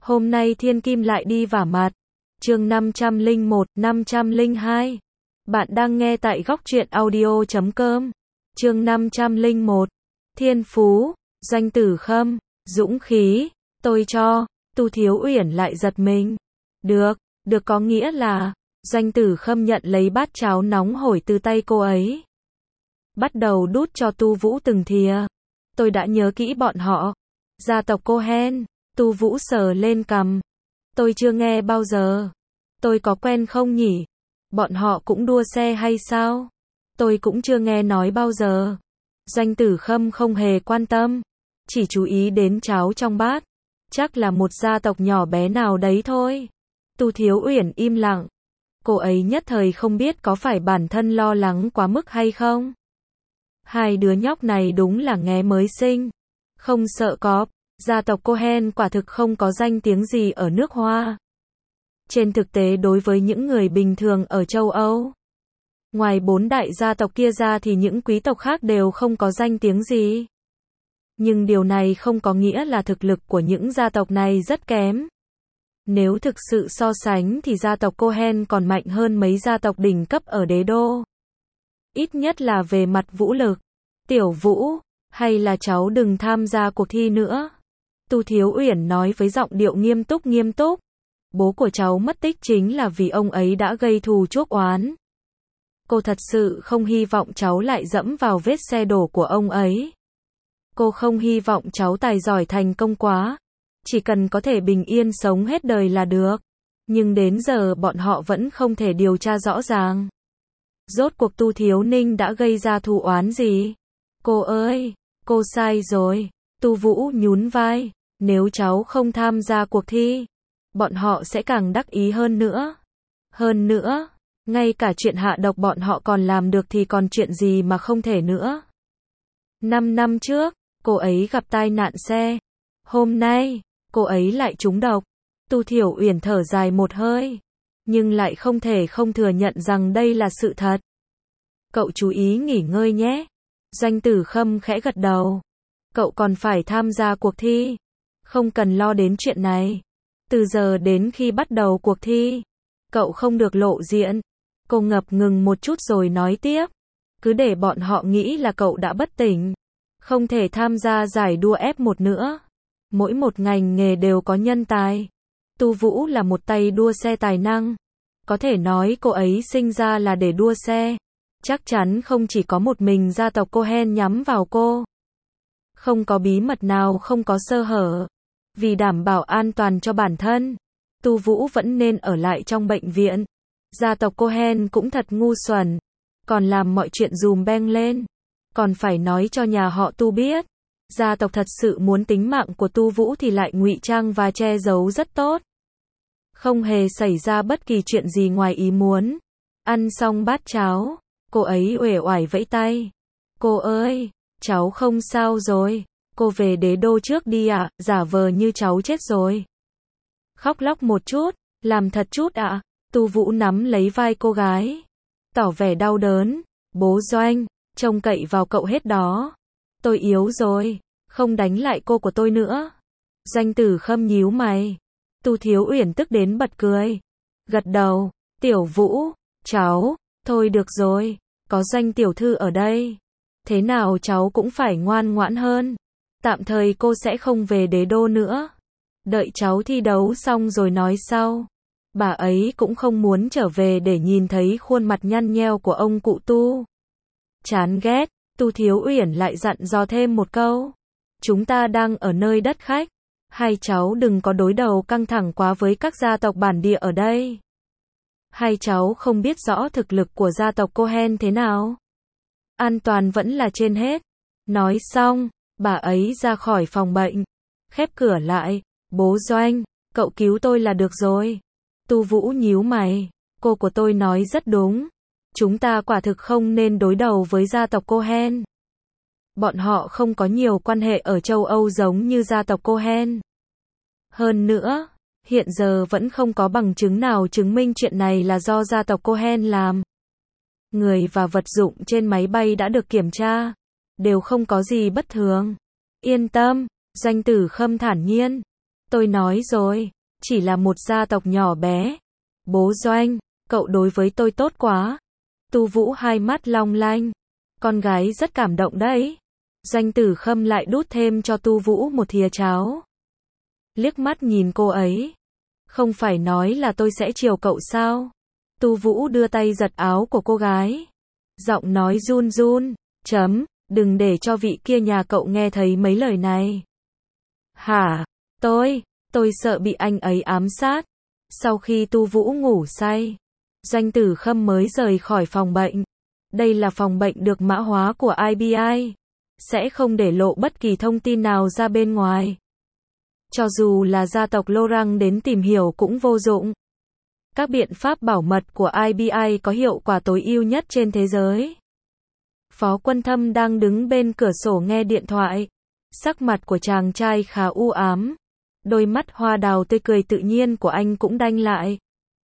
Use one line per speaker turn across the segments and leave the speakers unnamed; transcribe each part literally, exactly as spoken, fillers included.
Hôm nay thiên kim lại đi vả mặt. Chương năm trăm lẻ một, năm trăm lẻ hai. Bạn đang nghe tại góc truyện audio chấm com. Chương năm trăm lẻ một. Thiên phú, Doanh Tử Khâm, dũng khí, tôi cho. Tu Thiếu Uyển lại giật mình. Được, được có nghĩa là Doanh Tử Khâm nhận lấy bát cháo nóng hổi từ tay cô ấy. Bắt đầu đút cho Tu Vũ từng thìa. Tôi đã nhớ kỹ bọn họ. Gia tộc Cohen. Tu Vũ sờ lên cằm. Tôi chưa nghe bao giờ. Tôi có quen không nhỉ? Bọn họ cũng đua xe hay sao? Tôi cũng chưa nghe nói bao giờ. Doanh Tử Khâm không hề quan tâm. Chỉ chú ý đến cháo trong bát. Chắc là một gia tộc nhỏ bé nào đấy thôi. Tu Thiếu Uyển im lặng. Cô ấy nhất thời không biết có phải bản thân lo lắng quá mức hay không. Hai đứa nhóc này đúng là nghé mới sinh. Không sợ cọp. Gia tộc Cohen quả thực không có danh tiếng gì ở nước Hoa. Trên thực tế đối với những người bình thường ở châu Âu, ngoài bốn đại gia tộc kia ra thì những quý tộc khác đều không có danh tiếng gì. Nhưng điều này không có nghĩa là thực lực của những gia tộc này rất kém. Nếu thực sự so sánh thì gia tộc Cohen còn mạnh hơn mấy gia tộc đỉnh cấp ở đế đô. Ít nhất là về mặt vũ lực. Tiểu Vũ, hay là cháu đừng tham gia cuộc thi nữa. Tu Thiếu Uyển nói với giọng điệu nghiêm túc nghiêm túc. Bố của cháu mất tích chính là vì ông ấy đã gây thù chuốc oán. Cô thật sự không hy vọng cháu lại dẫm vào vết xe đổ của ông ấy. Cô không hy vọng cháu tài giỏi thành công quá. Chỉ cần có thể bình yên sống hết đời là được. Nhưng đến giờ bọn họ vẫn không thể điều tra rõ ràng. Rốt cuộc Tu Thiếu Ninh đã gây ra thù oán gì? Cô ơi, cô sai rồi. Tu Vũ nhún vai. Nếu cháu không tham gia cuộc thi, bọn họ sẽ càng đắc ý hơn nữa. Hơn nữa, ngay cả chuyện hạ độc bọn họ còn làm được thì còn chuyện gì mà không thể nữa. Năm năm trước, cô ấy gặp tai nạn xe. Hôm nay, cô ấy lại trúng độc. Tu Thiểu Uyển thở dài một hơi. Nhưng lại không thể không thừa nhận rằng đây là sự thật. Cậu chú ý nghỉ ngơi nhé. Doanh Tử Khâm khẽ gật đầu. Cậu còn phải tham gia cuộc thi. Không cần lo đến chuyện này. Từ giờ đến khi bắt đầu cuộc thi, cậu không được lộ diện. Cô ngập ngừng một chút rồi nói tiếp. Cứ để bọn họ nghĩ là cậu đã bất tỉnh. Không thể tham gia giải đua ép một nữa. Mỗi một ngành nghề đều có nhân tài. Tu Vũ là một tay đua xe tài năng. Có thể nói cô ấy sinh ra là để đua xe. Chắc chắn không chỉ có một mình gia tộc Cohen nhắm vào cô. Không có bí mật nào không có sơ hở. Vì đảm bảo an toàn cho bản thân, Tu Vũ vẫn nên ở lại trong bệnh viện. Gia tộc Cohen cũng thật ngu xuẩn. Còn làm mọi chuyện dùm beng lên. Còn phải nói cho nhà họ Tu biết. Gia tộc thật sự muốn tính mạng của Tu Vũ thì lại ngụy trang và che giấu rất tốt. Không hề xảy ra bất kỳ chuyện gì ngoài ý muốn. Ăn xong bát cháo, cô ấy uể oải vẫy tay. Cô ơi, cháu không sao rồi. Cô về đế đô trước đi ạ, à, giả vờ như cháu chết rồi. Khóc lóc một chút, làm thật chút ạ. À. Tu Vũ nắm lấy vai cô gái. Tỏ vẻ đau đớn. Bố Doanh, trông cậy vào cậu hết đó. Tôi yếu rồi, không đánh lại cô của tôi nữa. Doanh Tử Khâm nhíu mày. Tu Thiếu Uyển tức đến bật cười. Gật đầu, Tiểu Vũ, cháu, thôi được rồi, có Doanh tiểu thư ở đây. Thế nào cháu cũng phải ngoan ngoãn hơn. Tạm thời cô sẽ không về đế đô nữa. Đợi cháu thi đấu xong rồi nói sau. Bà ấy cũng không muốn trở về để nhìn thấy khuôn mặt nhăn nheo của ông cụ Tu. Chán ghét, Tu Thiếu Uyển lại dặn dò thêm một câu. Chúng ta đang ở nơi đất khách. Hai cháu đừng có đối đầu căng thẳng quá với các gia tộc bản địa ở đây. Hai cháu không biết rõ thực lực của gia tộc Cohen thế nào. An toàn vẫn là trên hết. Nói xong, bà ấy ra khỏi phòng bệnh. Khép cửa lại. Bố Doanh, cậu cứu tôi là được rồi. Tu Vũ nhíu mày. Cô của tôi nói rất đúng. Chúng ta quả thực không nên đối đầu với gia tộc Cohen. Bọn họ không có nhiều quan hệ ở châu Âu giống như gia tộc Cohen. Hơn nữa, hiện giờ vẫn không có bằng chứng nào chứng minh chuyện này là do gia tộc Cohen làm. Người và vật dụng trên máy bay đã được kiểm tra. Đều không có gì bất thường. Yên tâm, Doanh Tử Khâm thản nhiên. Tôi nói rồi, chỉ là một gia tộc nhỏ bé. Bố Doanh, cậu đối với tôi tốt quá. Tu Vũ hai mắt long lanh. Con gái rất cảm động đấy. Doanh Tử Khâm lại đút thêm cho Tu Vũ một thìa cháo. Liếc mắt nhìn cô ấy. Không phải nói là tôi sẽ chiều cậu sao? Tu Vũ đưa tay giật áo của cô gái. Giọng nói run run. Chấm, đừng để cho vị kia nhà cậu nghe thấy mấy lời này. Hả? Tôi, tôi sợ bị anh ấy ám sát. Sau khi Tu Vũ ngủ say, Doanh Tử Khâm mới rời khỏi phòng bệnh. Đây là phòng bệnh được mã hóa của i bê i. Sẽ không để lộ bất kỳ thông tin nào ra bên ngoài. Cho dù là gia tộc Lô Răng đến tìm hiểu cũng vô dụng. Các biện pháp bảo mật của i bê i có hiệu quả tối ưu nhất trên thế giới. Phó Quân Thâm đang đứng bên cửa sổ nghe điện thoại. Sắc mặt của chàng trai khá u ám. Đôi mắt hoa đào tươi cười tự nhiên của anh cũng đanh lại.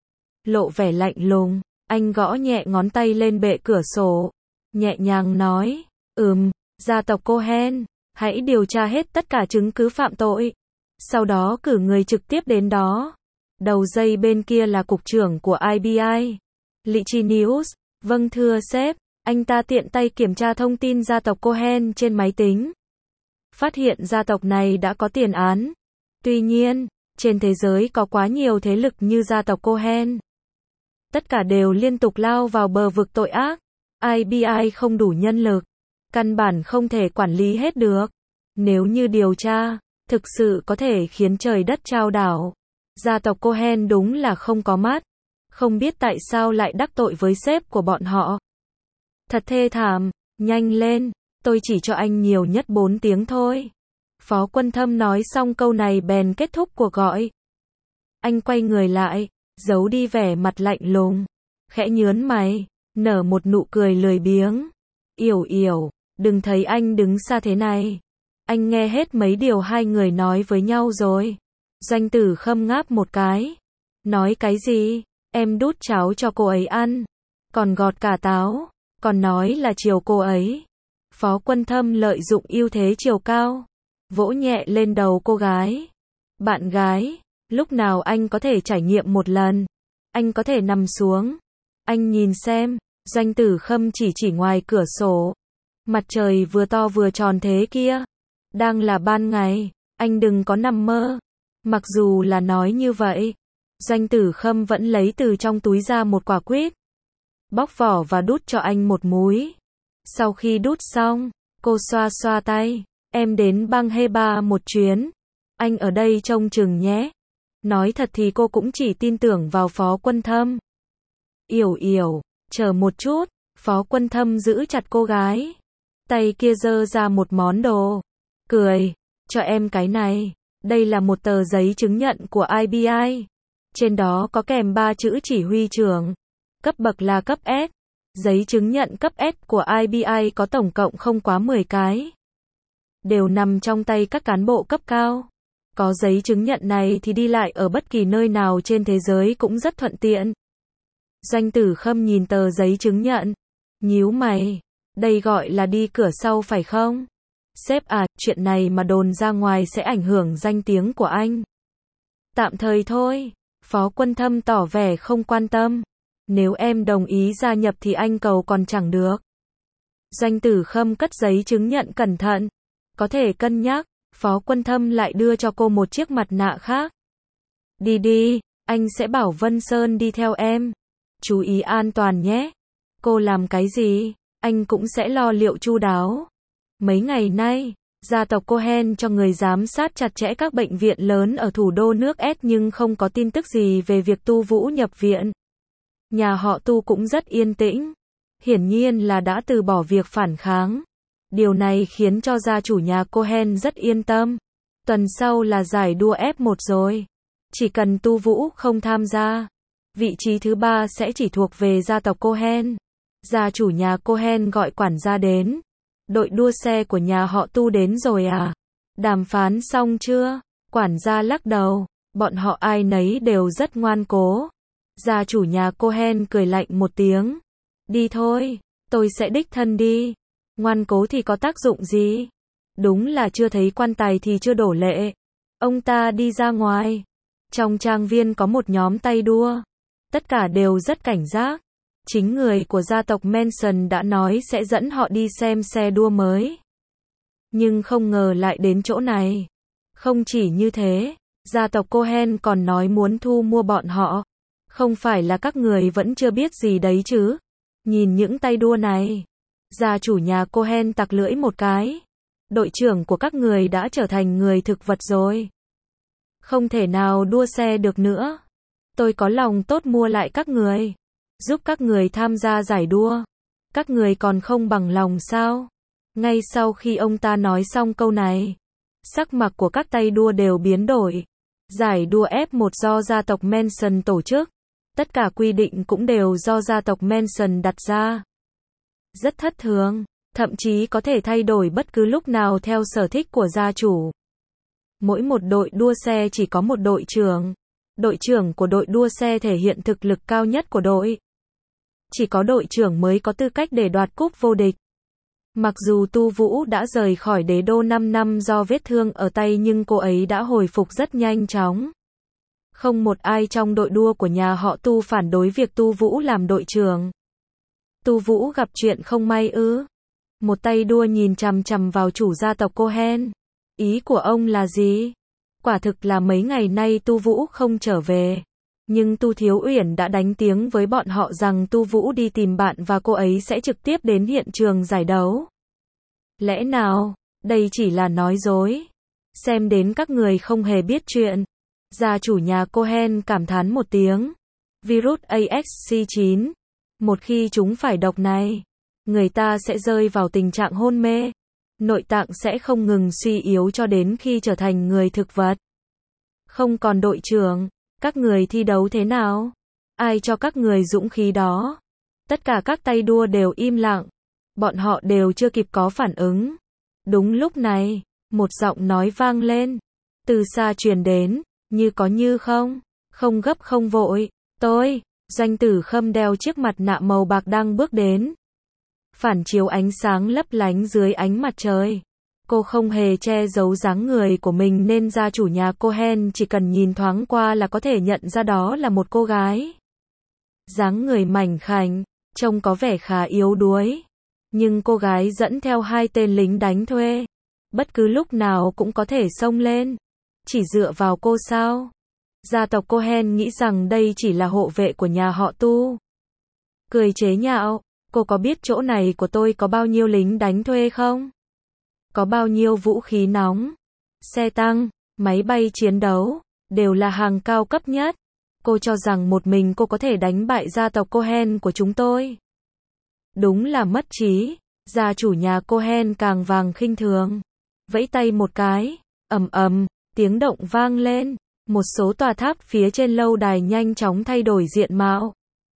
Lộ vẻ lạnh lùng, anh gõ nhẹ ngón tay lên bệ cửa sổ. Nhẹ nhàng nói, ừm, gia tộc Cohen, hãy điều tra hết tất cả chứng cứ phạm tội. Sau đó cử người trực tiếp đến đó. Đầu dây bên kia là cục trưởng của i bê i. Lichi News, vâng thưa sếp, anh ta tiện tay kiểm tra thông tin gia tộc Cohen trên máy tính. Phát hiện gia tộc này đã có tiền án. Tuy nhiên, trên thế giới có quá nhiều thế lực như gia tộc Cohen. Tất cả đều liên tục lao vào bờ vực tội ác. i bê i không đủ nhân lực. Căn bản không thể quản lý hết được. Nếu như điều tra, thực sự có thể khiến trời đất chao đảo. Gia tộc Cohen đúng là không có mắt. Không biết tại sao lại đắc tội với sếp của bọn họ. Thật thê thảm, nhanh lên, tôi chỉ cho anh nhiều nhất bốn tiếng thôi. Phó Quân Thâm nói xong câu này bèn kết thúc cuộc gọi. Anh quay người lại, giấu đi vẻ mặt lạnh lùng, khẽ nhớn mày, nở một nụ cười lười biếng. Yểu Yểu, đừng thấy anh đứng xa thế này. Anh nghe hết mấy điều hai người nói với nhau rồi. Doanh Tử Khâm ngáp một cái. Nói cái gì? Em đút cháo cho cô ấy ăn. Còn gọt cả táo. Còn nói là chiều cô ấy. Phó Quân Thâm lợi dụng ưu thế chiều cao. Vỗ nhẹ lên đầu cô gái. Bạn gái, lúc nào anh có thể trải nghiệm một lần. Anh có thể nằm xuống. Anh nhìn xem. Doanh Tử Khâm chỉ chỉ ngoài cửa sổ. Mặt trời vừa to vừa tròn thế kia. Đang là ban ngày. Anh đừng có nằm mơ. Mặc dù là nói như vậy, Doanh Tử Khâm vẫn lấy từ trong túi ra một quả quýt. Bóc vỏ và đút cho anh một múi. Sau khi đút xong, cô xoa xoa tay. Em đến bang Heba một chuyến. Anh ở đây trông chừng nhé. Nói thật thì cô cũng chỉ tin tưởng vào Phó Quân Thâm. Yểu Yểu, chờ một chút. Phó Quân Thâm giữ chặt cô gái. Tay kia giơ ra một món đồ. Cười, cho em cái này. Đây là một tờ giấy chứng nhận của i bê i. Trên đó có kèm ba chữ chỉ huy trưởng. Cấp bậc là cấp S. Giấy chứng nhận cấp S của i bê i có tổng cộng không quá mười cái. Đều nằm trong tay các cán bộ cấp cao. Có giấy chứng nhận này thì đi lại ở bất kỳ nơi nào trên thế giới cũng rất thuận tiện. Doanh Tử Khâm nhìn tờ giấy chứng nhận. Nhíu mày. Đây gọi là đi cửa sau phải không? Sếp à, chuyện này mà đồn ra ngoài sẽ ảnh hưởng danh tiếng của anh. Tạm thời thôi. Phó Quân Thâm tỏ vẻ không quan tâm. Nếu em đồng ý gia nhập thì anh cầu còn chẳng được. Doanh Tử Khâm cất giấy chứng nhận cẩn thận. Có thể cân nhắc. Phó Quân Thâm lại đưa cho cô một chiếc mặt nạ khác. Đi đi, anh sẽ bảo Vân Sơn đi theo em. Chú ý an toàn nhé. Cô làm cái gì, anh cũng sẽ lo liệu chu đáo. Mấy ngày nay, gia tộc Cohen cho người giám sát chặt chẽ các bệnh viện lớn ở thủ đô nước S nhưng không có tin tức gì về việc Tu Vũ nhập viện. Nhà họ Tu cũng rất yên tĩnh. Hiển nhiên là đã từ bỏ việc phản kháng. Điều này khiến cho gia chủ nhà Cohen rất yên tâm. Tuần sau là giải đua F một rồi. Chỉ cần Tu Vũ không tham gia, vị trí thứ ba sẽ chỉ thuộc về gia tộc Cohen. Gia chủ nhà Cohen gọi quản gia đến. Đội đua xe của nhà họ Tu đến rồi à? Đàm phán xong chưa? Quản gia lắc đầu. Bọn họ ai nấy đều rất ngoan cố. Gia chủ nhà Cohen cười lạnh một tiếng. Đi thôi, tôi sẽ đích thân đi. Ngoan cố thì có tác dụng gì? Đúng là chưa thấy quan tài thì chưa đổ lệ. Ông ta đi ra ngoài. Trong trang viên có một nhóm tay đua. Tất cả đều rất cảnh giác. Chính người của gia tộc Manson đã nói sẽ dẫn họ đi xem xe đua mới. Nhưng không ngờ lại đến chỗ này. Không chỉ như thế, gia tộc Cohen còn nói muốn thu mua bọn họ. Không phải là các người vẫn chưa biết gì đấy chứ. Nhìn những tay đua này. Gia chủ nhà Cohen tặc lưỡi một cái. Đội trưởng của các người đã trở thành người thực vật rồi. Không thể nào đua xe được nữa. Tôi có lòng tốt mua lại các người. Giúp các người tham gia giải đua. Các người còn không bằng lòng sao? Ngay sau khi ông ta nói xong câu này, sắc mặt của các tay đua đều biến đổi. Giải đua ép một do gia tộc Manson tổ chức. Tất cả quy định cũng đều do gia tộc Manson đặt ra. Rất thất thường, thậm chí có thể thay đổi bất cứ lúc nào theo sở thích của gia chủ. Mỗi một đội đua xe chỉ có một đội trưởng. Đội trưởng của đội đua xe thể hiện thực lực cao nhất của đội. Chỉ có đội trưởng mới có tư cách để đoạt cúp vô địch. Mặc dù Tu Vũ đã rời khỏi đế đô năm năm do vết thương ở tay nhưng cô ấy đã hồi phục rất nhanh chóng. Không một ai trong đội đua của nhà họ Tu phản đối việc Tu Vũ làm đội trưởng. Tu Vũ gặp chuyện không may ư? Một tay đua nhìn chằm chằm vào chủ gia tộc Cohen. Ý của ông là gì? Quả thực là mấy ngày nay Tu Vũ không trở về. Nhưng Tu Thiếu Uyển đã đánh tiếng với bọn họ rằng Tu Vũ đi tìm bạn và cô ấy sẽ trực tiếp đến hiện trường giải đấu. Lẽ nào, đây chỉ là nói dối? Xem đến các người không hề biết chuyện. Gia chủ nhà Cohen cảm thán một tiếng. Virus A X C chín. Một khi chúng phải độc này, người ta sẽ rơi vào tình trạng hôn mê. Nội tạng sẽ không ngừng suy yếu cho đến khi trở thành người thực vật. Không còn đội trưởng, các người thi đấu thế nào? Ai cho các người dũng khí đó? Tất cả các tay đua đều im lặng. Bọn họ đều chưa kịp có phản ứng. Đúng lúc này, một giọng nói vang lên. Từ xa truyền đến, như có như không. Không gấp không vội. Tôi, Doanh Tử Khâm đeo chiếc mặt nạ màu bạc đang bước đến. Phản chiếu ánh sáng lấp lánh dưới ánh mặt trời. Cô không hề che giấu dáng người của mình nên gia chủ nhà Cohen chỉ cần nhìn thoáng qua là có thể nhận ra đó là một cô gái. Dáng người mảnh khảnh, trông có vẻ khá yếu đuối. Nhưng cô gái dẫn theo hai tên lính đánh thuê. Bất cứ lúc nào cũng có thể xông lên. Chỉ dựa vào cô sao? Gia tộc Cohen nghĩ rằng đây chỉ là hộ vệ của nhà họ Tu. Cười chế nhạo, cô có biết chỗ này của tôi có bao nhiêu lính đánh thuê không? Có bao nhiêu vũ khí nóng, xe tăng, máy bay chiến đấu, đều là hàng cao cấp nhất. Cô cho rằng một mình cô có thể đánh bại gia tộc Cohen của chúng tôi. Đúng là mất trí. Gia chủ nhà Cohen càng vàng khinh thường. Vẫy tay một cái, ầm ầm, tiếng động vang lên. Một số tòa tháp phía trên lâu đài nhanh chóng thay đổi diện mạo.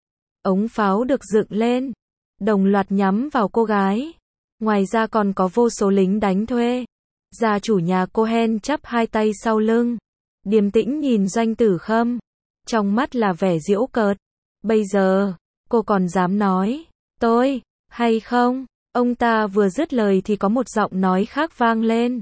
Ống pháo được dựng lên, đồng loạt nhắm vào cô gái. Ngoài ra còn có vô số lính đánh thuê. Gia chủ nhà Cohen chắp hai tay sau lưng, điềm tĩnh nhìn Doanh Tử Khâm. Trong mắt là vẻ giễu cợt. Bây giờ, cô còn dám nói, tôi, hay không? Ông ta vừa dứt lời thì có một giọng nói khác vang lên.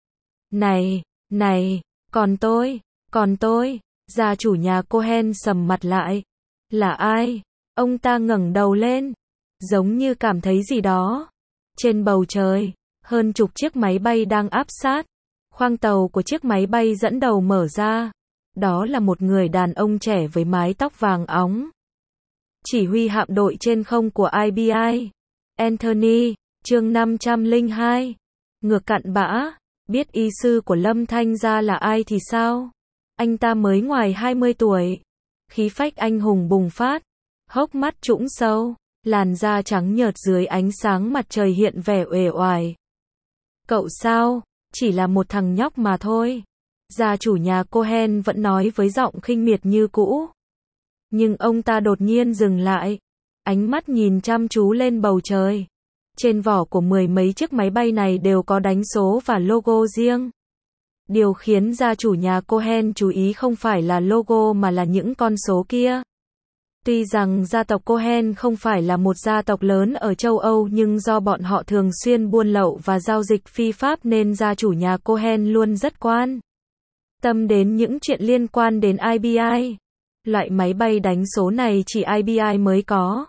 Này, này, còn tôi, còn tôi, gia chủ nhà Cohen sầm mặt lại. Là ai? Ông ta ngẩng đầu lên, giống như cảm thấy gì đó. Trên bầu trời, hơn chục chiếc máy bay đang áp sát. Khoang tàu của chiếc máy bay dẫn đầu mở ra. Đó là một người đàn ông trẻ với mái tóc vàng óng. Chỉ huy hạm đội trên không của I B I. Anthony, chương năm trăm lẻ hai. Ngược cặn bã, biết y sư của Lâm Thanh Gia là ai thì sao? Anh ta mới ngoài hai mươi tuổi. Khí phách anh hùng bùng phát. Hốc mắt trũng sâu. Làn da trắng nhợt dưới ánh sáng mặt trời hiện vẻ uể oải. Cậu sao? Chỉ là một thằng nhóc mà thôi. Gia chủ nhà Cohen vẫn nói với giọng khinh miệt như cũ. Nhưng ông ta đột nhiên dừng lại. Ánh mắt nhìn chăm chú lên bầu trời. Trên vỏ của mười mấy chiếc máy bay này đều có đánh số và logo riêng. Điều khiến gia chủ nhà Cohen chú ý không phải là logo mà là những con số kia. Tuy rằng gia tộc Cohen không phải là một gia tộc lớn ở châu Âu nhưng do bọn họ thường xuyên buôn lậu và giao dịch phi pháp nên gia chủ nhà Cohen luôn rất quan tâm đến những chuyện liên quan đến i bê i. Loại máy bay đánh số này chỉ i bê i mới có.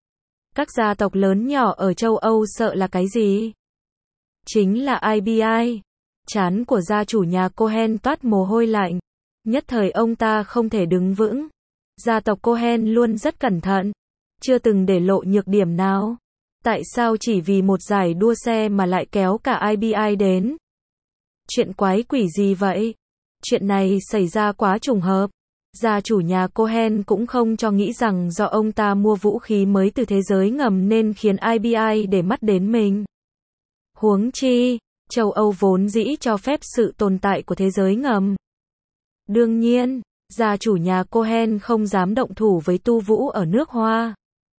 Các gia tộc lớn nhỏ ở châu Âu sợ là cái gì? Chính là i bê i. Trán của gia chủ nhà Cohen toát mồ hôi lạnh. Nhất thời ông ta không thể đứng vững. Gia tộc Cohen luôn rất cẩn thận, chưa từng để lộ nhược điểm nào. Tại sao chỉ vì một giải đua xe mà lại kéo cả i bê i đến? Chuyện quái quỷ gì vậy? Chuyện này xảy ra quá trùng hợp. Gia chủ nhà Cohen cũng không cho nghĩ rằng do ông ta mua vũ khí mới từ thế giới ngầm nên khiến i bê i để mắt đến mình. Huống chi, châu Âu vốn dĩ cho phép sự tồn tại của thế giới ngầm. Đương nhiên, gia chủ nhà Cohen không dám động thủ với tu vũ ở nước Hoa.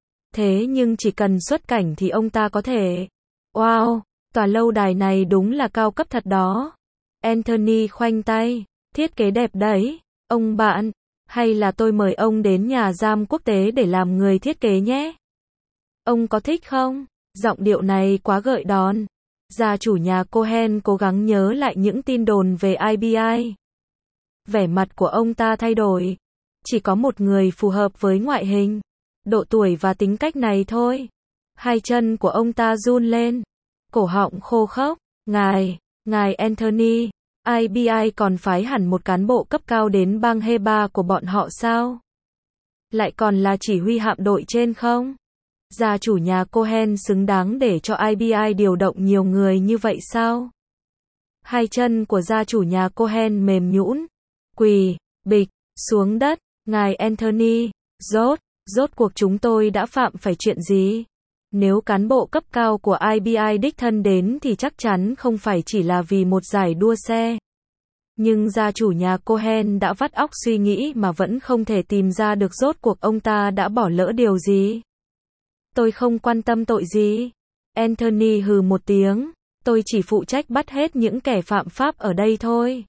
Thế nhưng chỉ cần xuất cảnh thì ông ta có thể. Wow, tòa lâu đài này đúng là cao cấp thật đó. Anthony khoanh tay, thiết kế đẹp đấy. Ông bạn, hay là tôi mời ông đến nhà giam quốc tế để làm người thiết kế nhé? Ông có thích không? Giọng điệu này quá gợi đòn. Gia chủ nhà Cohen cố gắng nhớ lại những tin đồn về i bê i. Vẻ mặt của ông ta thay đổi. Chỉ có một người phù hợp với ngoại hình, độ tuổi và tính cách này thôi. Hai chân của ông ta run lên. Cổ họng khô khốc. Ngài, ngài Anthony, i bê i còn phái hẳn một cán bộ cấp cao đến bang Heba của bọn họ sao? Lại còn là chỉ huy hạm đội trên không? Gia chủ nhà Cohen xứng đáng để cho i bê i điều động nhiều người như vậy sao? Hai chân của gia chủ nhà Cohen mềm nhũn, quỳ, bịch, xuống đất. Ngài Anthony, rốt, rốt cuộc chúng tôi đã phạm phải chuyện gì? Nếu cán bộ cấp cao của i bê i đích thân đến thì chắc chắn không phải chỉ là vì một giải đua xe. Nhưng gia chủ nhà Cohen đã vắt óc suy nghĩ mà vẫn không thể tìm ra được rốt cuộc ông ta đã bỏ lỡ điều gì. Tôi không quan tâm tội gì. Anthony hừ một tiếng. Tôi chỉ phụ trách bắt hết những kẻ phạm pháp ở đây thôi.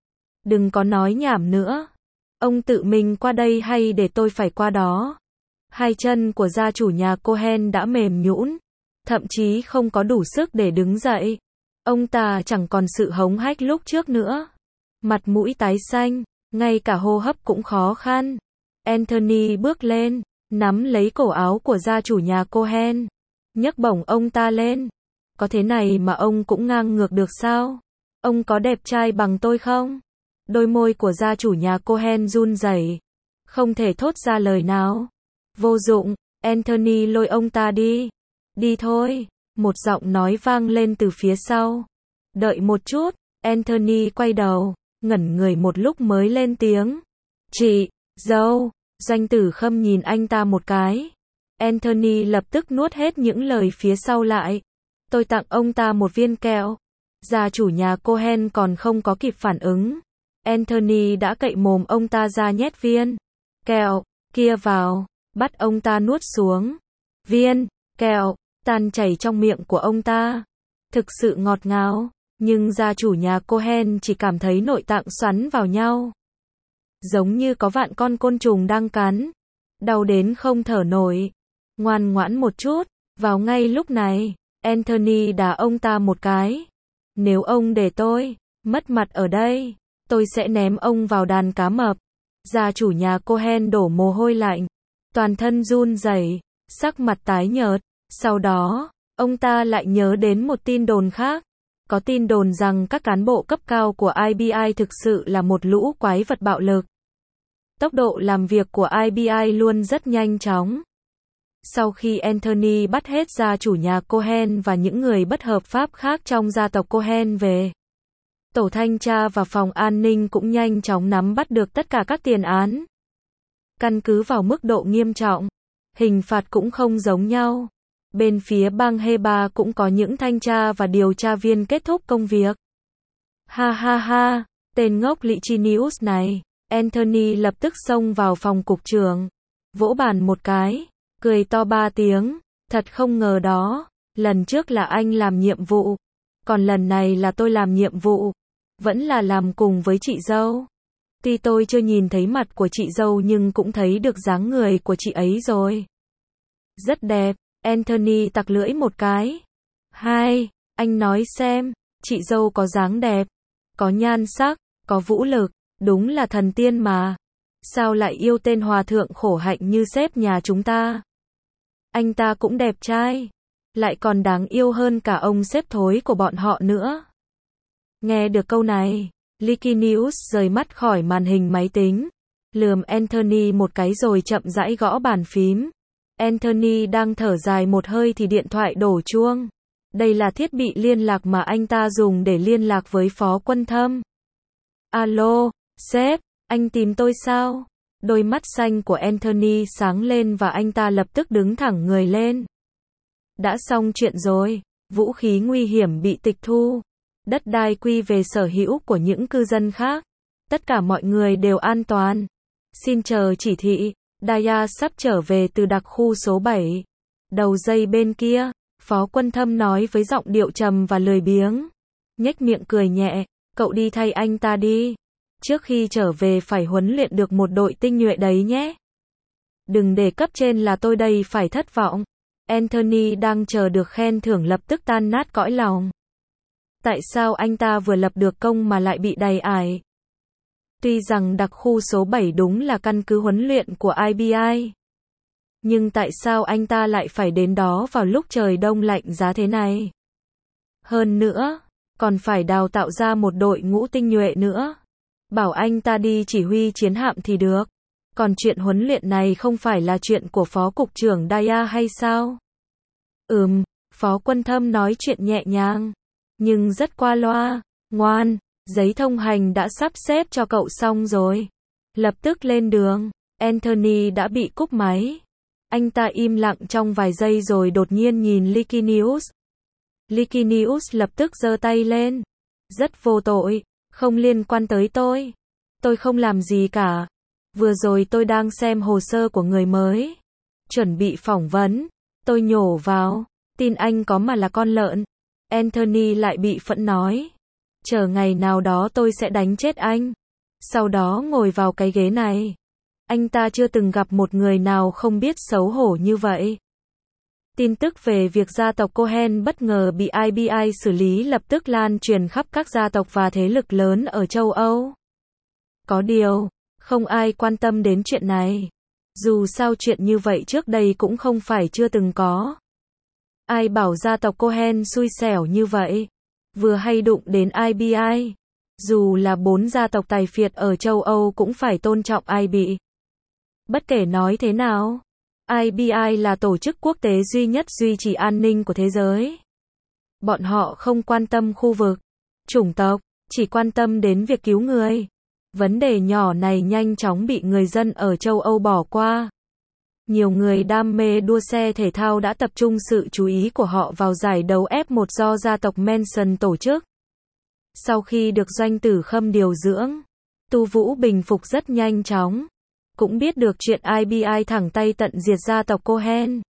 Đừng có nói nhảm nữa. Ông tự mình qua đây hay để tôi phải qua đó? Hai chân của gia chủ nhà Cohen đã mềm nhũn, thậm chí không có đủ sức để đứng dậy. Ông ta chẳng còn sự hống hách lúc trước nữa. Mặt mũi tái xanh, ngay cả hô hấp cũng khó khăn. Anthony bước lên, nắm lấy cổ áo của gia chủ nhà Cohen, nhấc bổng ông ta lên. Có thế này mà ông cũng ngang ngược được sao? Ông có đẹp trai bằng tôi không? Đôi môi của gia chủ nhà Cohen run rẩy, không thể thốt ra lời nào. Vô dụng, Anthony lôi ông ta đi. Đi thôi, một giọng nói vang lên từ phía sau. Đợi một chút, Anthony quay đầu, ngẩn người một lúc mới lên tiếng. Chị, dâu. Doanh tử Khâm nhìn anh ta một cái. Anthony lập tức nuốt hết những lời phía sau lại. Tôi tặng ông ta một viên kẹo. Gia chủ nhà Cohen còn không có kịp phản ứng. Anthony đã cậy mồm ông ta ra nhét viên kẹo kia vào, bắt ông ta nuốt xuống. Viên kẹo tan chảy trong miệng của ông ta. Thực sự ngọt ngào, nhưng gia chủ nhà Cohen chỉ cảm thấy nội tạng xoắn vào nhau. Giống như có vạn con côn trùng đang cắn. Đau đến không thở nổi. Ngoan ngoãn một chút. Vào ngay lúc này, Anthony đá ông ta một cái. Nếu ông để tôi mất mặt ở đây, tôi sẽ ném ông vào đàn cá mập. Gia chủ nhà Cohen đổ mồ hôi lạnh, toàn thân run rẩy, sắc mặt tái nhợt. Sau đó, ông ta lại nhớ đến một tin đồn khác. Có tin đồn rằng các cán bộ cấp cao của i bê i thực sự là một lũ quái vật bạo lực. Tốc độ làm việc của i bê i luôn rất nhanh chóng. Sau khi Anthony bắt hết gia chủ nhà Cohen và những người bất hợp pháp khác trong gia tộc Cohen về, tổ thanh tra và phòng an ninh cũng nhanh chóng nắm bắt được tất cả các tiền án. Căn cứ vào mức độ nghiêm trọng, hình phạt cũng không giống nhau. Bên phía bang Heba cũng có những thanh tra và điều tra viên kết thúc công việc. Ha ha ha, tên ngốc Licinius này. Anthony lập tức xông vào phòng cục trưởng, vỗ bàn một cái, cười to ba tiếng. Thật không ngờ đó, lần trước là anh làm nhiệm vụ, còn lần này là tôi làm nhiệm vụ. Vẫn là làm cùng với chị dâu. Tuy tôi chưa nhìn thấy mặt của chị dâu nhưng cũng thấy được dáng người của chị ấy rồi. Rất đẹp. Anthony tặc lưỡi một cái. Hai, anh nói xem, chị dâu có dáng đẹp, có nhan sắc, có vũ lực, đúng là thần tiên mà. Sao lại yêu tên hòa thượng khổ hạnh như sếp nhà chúng ta? Anh ta cũng đẹp trai, lại còn đáng yêu hơn cả ông sếp thối của bọn họ nữa. Nghe được câu này, Licky News rời mắt khỏi màn hình máy tính, lườm Anthony một cái rồi chậm rãi gõ bàn phím. Anthony đang thở dài một hơi thì điện thoại đổ chuông. Đây là thiết bị liên lạc mà anh ta dùng để liên lạc với Phó Quân Thâm. Alo, sếp, anh tìm tôi sao? Đôi mắt xanh của Anthony sáng lên và anh ta lập tức đứng thẳng người lên. Đã xong chuyện rồi, vũ khí nguy hiểm bị tịch thu, đất đai quy về sở hữu của những cư dân khác. Tất cả mọi người đều an toàn. Xin chờ chỉ thị, Daya sắp trở về từ đặc khu số bảy. Đầu dây bên kia, Phó Quân Thâm nói với giọng điệu trầm và lười biếng. Nhếch miệng cười nhẹ, cậu đi thay anh ta đi. Trước khi trở về phải huấn luyện được một đội tinh nhuệ đấy nhé. Đừng để cấp trên là tôi đây phải thất vọng. Anthony đang chờ được khen thưởng lập tức tan nát cõi lòng. Tại sao anh ta vừa lập được công mà lại bị đày ải? Tuy rằng đặc khu số bảy đúng là căn cứ huấn luyện của i bê i. Nhưng tại sao anh ta lại phải đến đó vào lúc trời đông lạnh giá thế này? Hơn nữa, còn phải đào tạo ra một đội ngũ tinh nhuệ nữa. Bảo anh ta đi chỉ huy chiến hạm thì được. Còn chuyện huấn luyện này không phải là chuyện của Phó Cục trưởng Daya hay sao? Ừm, Phó Quân Thâm nói chuyện nhẹ nhàng, nhưng rất qua loa. Ngoan, giấy thông hành đã sắp xếp cho cậu xong rồi. Lập tức lên đường. Anthony đã bị cúp máy. Anh ta im lặng trong vài giây rồi đột nhiên nhìn Licky News. Licky News lập tức giơ tay lên. Rất vô tội, không liên quan tới tôi. Tôi không làm gì cả. Vừa rồi tôi đang xem hồ sơ của người mới. Chuẩn bị phỏng vấn. Tôi nhổ vào. Tin anh có mà là con lợn. Anthony lại bị phẫn nói. Chờ ngày nào đó tôi sẽ đánh chết anh. Sau đó ngồi vào cái ghế này. Anh ta chưa từng gặp một người nào không biết xấu hổ như vậy. Tin tức về việc gia tộc Cohen bất ngờ bị i bê i xử lý lập tức lan truyền khắp các gia tộc và thế lực lớn ở châu Âu. Có điều, không ai quan tâm đến chuyện này. Dù sao chuyện như vậy trước đây cũng không phải chưa từng có. Ai bảo gia tộc Cohen xui xẻo như vậy? Vừa hay đụng đến i bê i. Dù là bốn gia tộc tài phiệt ở châu Âu cũng phải tôn trọng i bê i. Bất kể nói thế nào, i bê i là tổ chức quốc tế duy nhất duy trì an ninh của thế giới. Bọn họ không quan tâm khu vực, chủng tộc, chỉ quan tâm đến việc cứu người. Vấn đề nhỏ này nhanh chóng bị người dân ở châu Âu bỏ qua. Nhiều người đam mê đua xe thể thao đã tập trung sự chú ý của họ vào giải đấu F một do gia tộc Manson tổ chức. Sau khi được Doanh Tử Khâm điều dưỡng, Tu Vũ bình phục rất nhanh chóng. Cũng biết được chuyện i bê i thẳng tay tận diệt gia tộc Cohen.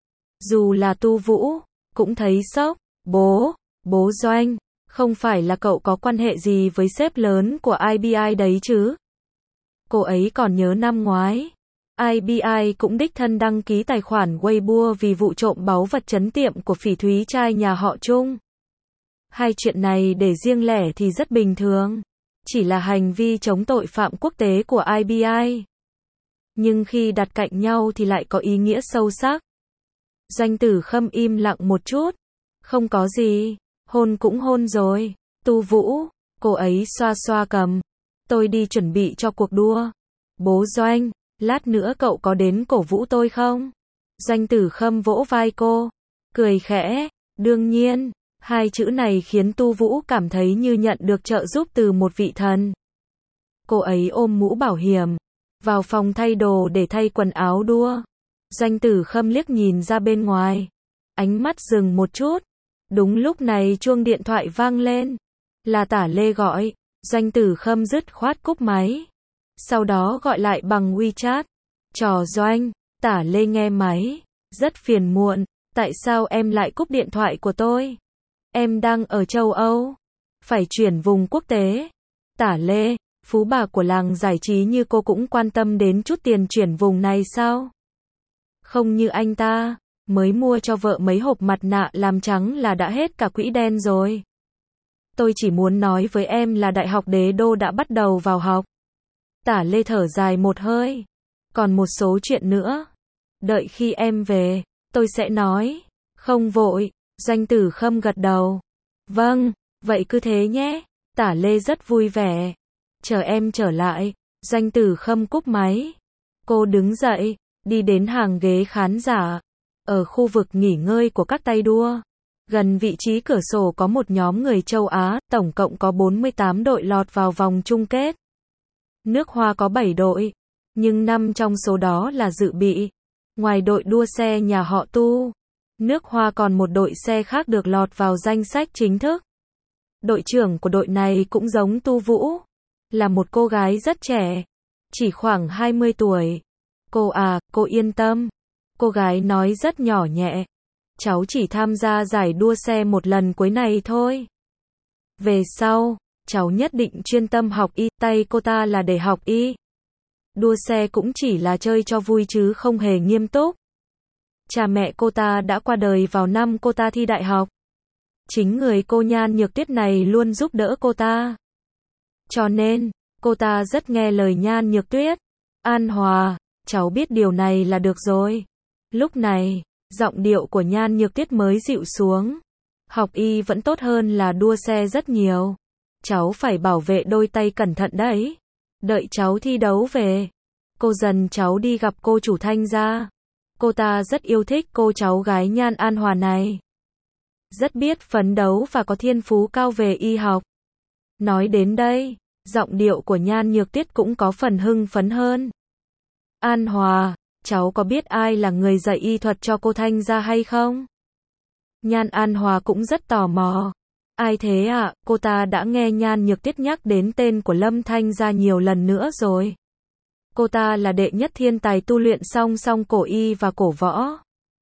Dù là Tu Vũ, cũng thấy sốc. Bố, bố Doanh, không phải là cậu có quan hệ gì với sếp lớn của i bê i đấy chứ? Cô ấy còn nhớ năm ngoái, i bê i cũng đích thân đăng ký tài khoản Weibo vì vụ trộm báu vật trấn tiệm của phỉ thúy trai nhà họ Trung. Hai chuyện này để riêng lẻ thì rất bình thường, chỉ là hành vi chống tội phạm quốc tế của i bê i. Nhưng khi đặt cạnh nhau thì lại có ý nghĩa sâu sắc. Doanh Tử Khâm im lặng một chút. Không có gì, hôn cũng hôn rồi. Tu Vũ, cô ấy xoa xoa cầm. Tôi đi chuẩn bị cho cuộc đua. Bố Doanh, lát nữa cậu có đến cổ vũ tôi không? Doanh Tử Khâm vỗ vai cô, cười khẽ. Đương nhiên, hai chữ này khiến Tu Vũ cảm thấy như nhận được trợ giúp từ một vị thần. Cô ấy ôm mũ bảo hiểm, vào phòng thay đồ để thay quần áo đua. Doanh Tử Khâm liếc nhìn ra bên ngoài. Ánh mắt dừng một chút. Đúng lúc này chuông điện thoại vang lên. Là Tả Lê gọi. Doanh Tử Khâm dứt khoát cúp máy. Sau đó gọi lại bằng WeChat. Trò Doanh, Tả Lê nghe máy. Rất phiền muộn. Tại sao em lại cúp điện thoại của tôi? Em đang ở châu Âu. Phải chuyển vùng quốc tế. Tả Lê, phú bà của làng giải trí như cô cũng quan tâm đến chút tiền chuyển vùng này sao? Không như anh ta, mới mua cho vợ mấy hộp mặt nạ làm trắng là đã hết cả quỹ đen rồi. Tôi chỉ muốn nói với em là Đại học Đế Đô đã bắt đầu vào học. Tả Lê thở dài một hơi. Còn một số chuyện nữa. Đợi khi em về, tôi sẽ nói. Không vội, Doanh Tử Khâm gật đầu. Vâng, vậy cứ thế nhé. Tả Lê rất vui vẻ. Chờ em trở lại. Doanh Tử Khâm cúp máy. Cô đứng dậy, đi đến hàng ghế khán giả. Ở khu vực nghỉ ngơi của các tay đua. Gần vị trí cửa sổ có một nhóm người châu Á, tổng cộng có bốn mươi tám đội lọt vào vòng chung kết. Nước Hoa có bảy đội, nhưng năm trong số đó là dự bị. Ngoài đội đua xe nhà họ Tu, nước Hoa còn một đội xe khác được lọt vào danh sách chính thức. Đội trưởng của đội này cũng giống Tu Vũ, là một cô gái rất trẻ, chỉ khoảng hai mươi tuổi. Cô à, cô yên tâm. Cô gái nói rất nhỏ nhẹ. Cháu chỉ tham gia giải đua xe một lần cuối này thôi. Về sau, cháu nhất định chuyên tâm học y, tay cô ta là để học y. Đua xe cũng chỉ là chơi cho vui chứ không hề nghiêm túc. Cha mẹ cô ta đã qua đời vào năm cô ta thi đại học. Chính người cô Nhan Nhược Tuyết này luôn giúp đỡ cô ta. Cho nên, cô ta rất nghe lời Nhan Nhược Tuyết. An Hòa, cháu biết điều này là được rồi. Lúc này, giọng điệu của Nhan Nhược Tuyết mới dịu xuống. Học y vẫn tốt hơn là đua xe rất nhiều. Cháu phải bảo vệ đôi tay cẩn thận đấy. Đợi cháu thi đấu về, cô dần cháu đi gặp cô chủ Thanh gia. Cô ta rất yêu thích cô cháu gái Nhan An Hòa này. Rất biết phấn đấu và có thiên phú cao về y học. Nói đến đây, giọng điệu của Nhan Nhược Tuyết cũng có phần hưng phấn hơn. An Hòa, cháu có biết ai là người dạy y thuật cho cô Thanh gia hay không? Nhan An Hòa cũng rất tò mò. Ai thế ạ? À? Cô ta đã nghe Nhan Nhược Tuyết nhắc đến tên của Lâm Thanh gia nhiều lần nữa rồi. Cô ta là đệ nhất thiên tài tu luyện song song cổ y và cổ võ.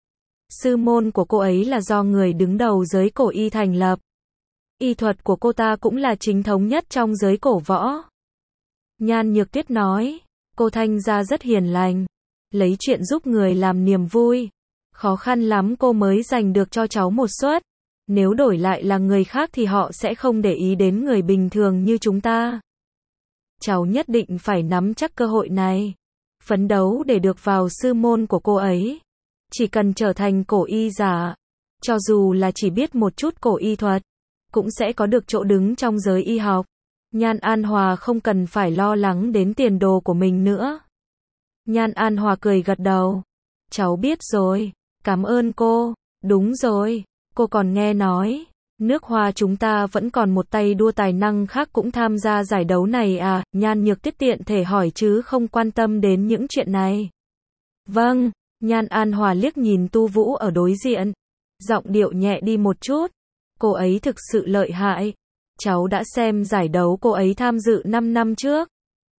Sư môn của cô ấy là do người đứng đầu giới cổ y thành lập. Y thuật của cô ta cũng là chính thống nhất trong giới cổ võ. Nhan Nhược Tuyết nói, cô Thanh gia rất hiền lành, lấy chuyện giúp người làm niềm vui. Khó khăn lắm cô mới giành được cho cháu một suất. Nếu đổi lại là người khác thì họ sẽ không để ý đến người bình thường như chúng ta. Cháu nhất định phải nắm chắc cơ hội này. Phấn đấu để được vào sư môn của cô ấy. Chỉ cần trở thành cổ y giả, cho dù là chỉ biết một chút cổ y thuật, cũng sẽ có được chỗ đứng trong giới y học. Nhan An Hòa không cần phải lo lắng đến tiền đồ của mình nữa. Nhan An Hòa cười gật đầu. Cháu biết rồi, cảm ơn cô. Đúng rồi, cô còn nghe nói, nước Hoa chúng ta vẫn còn một tay đua tài năng khác cũng tham gia giải đấu này à? Nhan Nhược Tuyết tiện thể hỏi chứ không quan tâm đến những chuyện này. Vâng, Nhan An Hòa liếc nhìn Tu Vũ ở đối diện. Giọng điệu nhẹ đi một chút. Cô ấy thực sự lợi hại. Cháu đã xem giải đấu cô ấy tham dự năm năm trước.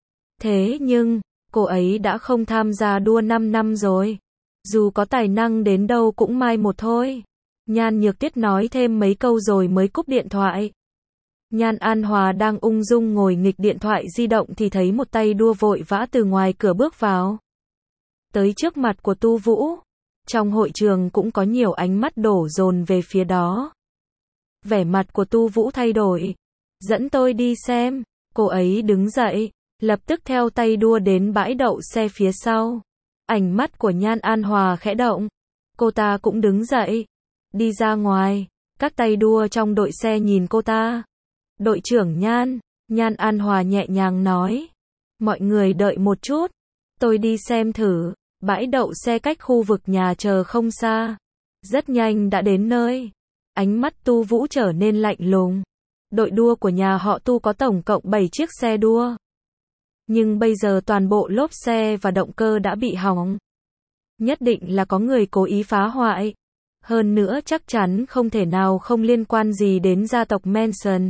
Thế nhưng, cô ấy đã không tham gia đua năm năm rồi. Dù có tài năng đến đâu cũng mai một thôi. Nhan Nhược Tuyết nói thêm mấy câu rồi mới cúp điện thoại. Nhan An Hòa đang ung dung ngồi nghịch điện thoại di động thì thấy một tay đua vội vã từ ngoài cửa bước vào. Tới trước mặt của Tu Vũ. Trong hội trường cũng có nhiều ánh mắt đổ dồn về phía đó. Vẻ mặt của Tu Vũ thay đổi. Dẫn tôi đi xem. Cô ấy đứng dậy, lập tức theo tay đua đến bãi đậu xe phía sau. Ánh mắt của Nhan An Hòa khẽ động. Cô ta cũng đứng dậy. Đi ra ngoài. Các tay đua trong đội xe nhìn cô ta. Đội trưởng Nhan. Nhan An Hòa nhẹ nhàng nói. Mọi người đợi một chút. Tôi đi xem thử. Bãi đậu xe cách khu vực nhà chờ không xa. Rất nhanh đã đến nơi. Ánh mắt Tu Vũ trở nên lạnh lùng. Đội đua của nhà họ Tu có tổng cộng bảy chiếc xe đua. Nhưng bây giờ toàn bộ lốp xe và động cơ đã bị hỏng. Nhất định là có người cố ý phá hoại. Hơn nữa chắc chắn không thể nào không liên quan gì đến gia tộc Manson.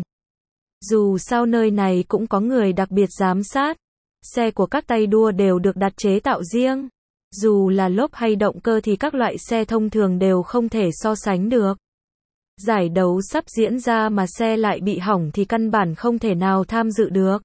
Dù sao nơi này cũng có người đặc biệt giám sát. Xe của các tay đua đều được đặt chế tạo riêng. Dù là lốp hay động cơ thì các loại xe thông thường đều không thể so sánh được. Giải đấu sắp diễn ra mà xe lại bị hỏng thì căn bản không thể nào tham dự được.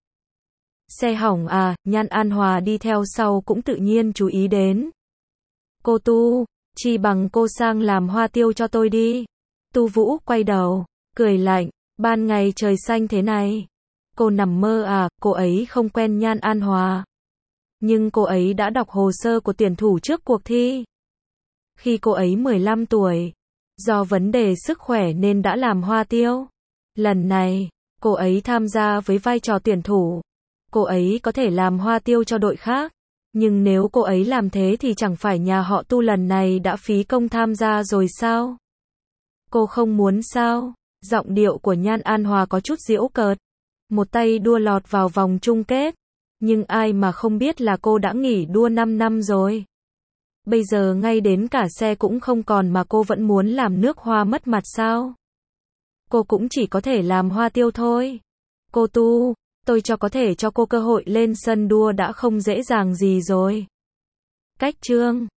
Xe hỏng à? Nhan An Hòa đi theo sau cũng tự nhiên chú ý đến. Cô Tu, chi bằng cô sang làm hoa tiêu cho tôi đi. Tu Vũ quay đầu, cười lạnh. Ban ngày trời xanh thế này. Cô nằm mơ à, cô ấy không quen Nhan An Hòa. Nhưng cô ấy đã đọc hồ sơ của tuyển thủ trước cuộc thi. Khi cô ấy mười lăm tuổi, do vấn đề sức khỏe nên đã làm hoa tiêu. Lần này, cô ấy tham gia với vai trò tuyển thủ. Cô ấy có thể làm hoa tiêu cho đội khác. Nhưng nếu cô ấy làm thế thì chẳng phải nhà họ Tu lần này đã phí công tham gia rồi sao? Cô không muốn sao? Giọng điệu của Nhan An Hòa có chút giễu cợt. Một tay đua lọt vào vòng chung kết. Nhưng ai mà không biết là cô đã nghỉ đua năm năm rồi. Bây giờ ngay đến cả xe cũng không còn mà cô vẫn muốn làm nước hoa mất mặt sao? Cô cũng chỉ có thể làm hoa tiêu thôi. Cô Tu, tôi cho có thể cho cô cơ hội lên sân đua đã không dễ dàng gì rồi. Cách chương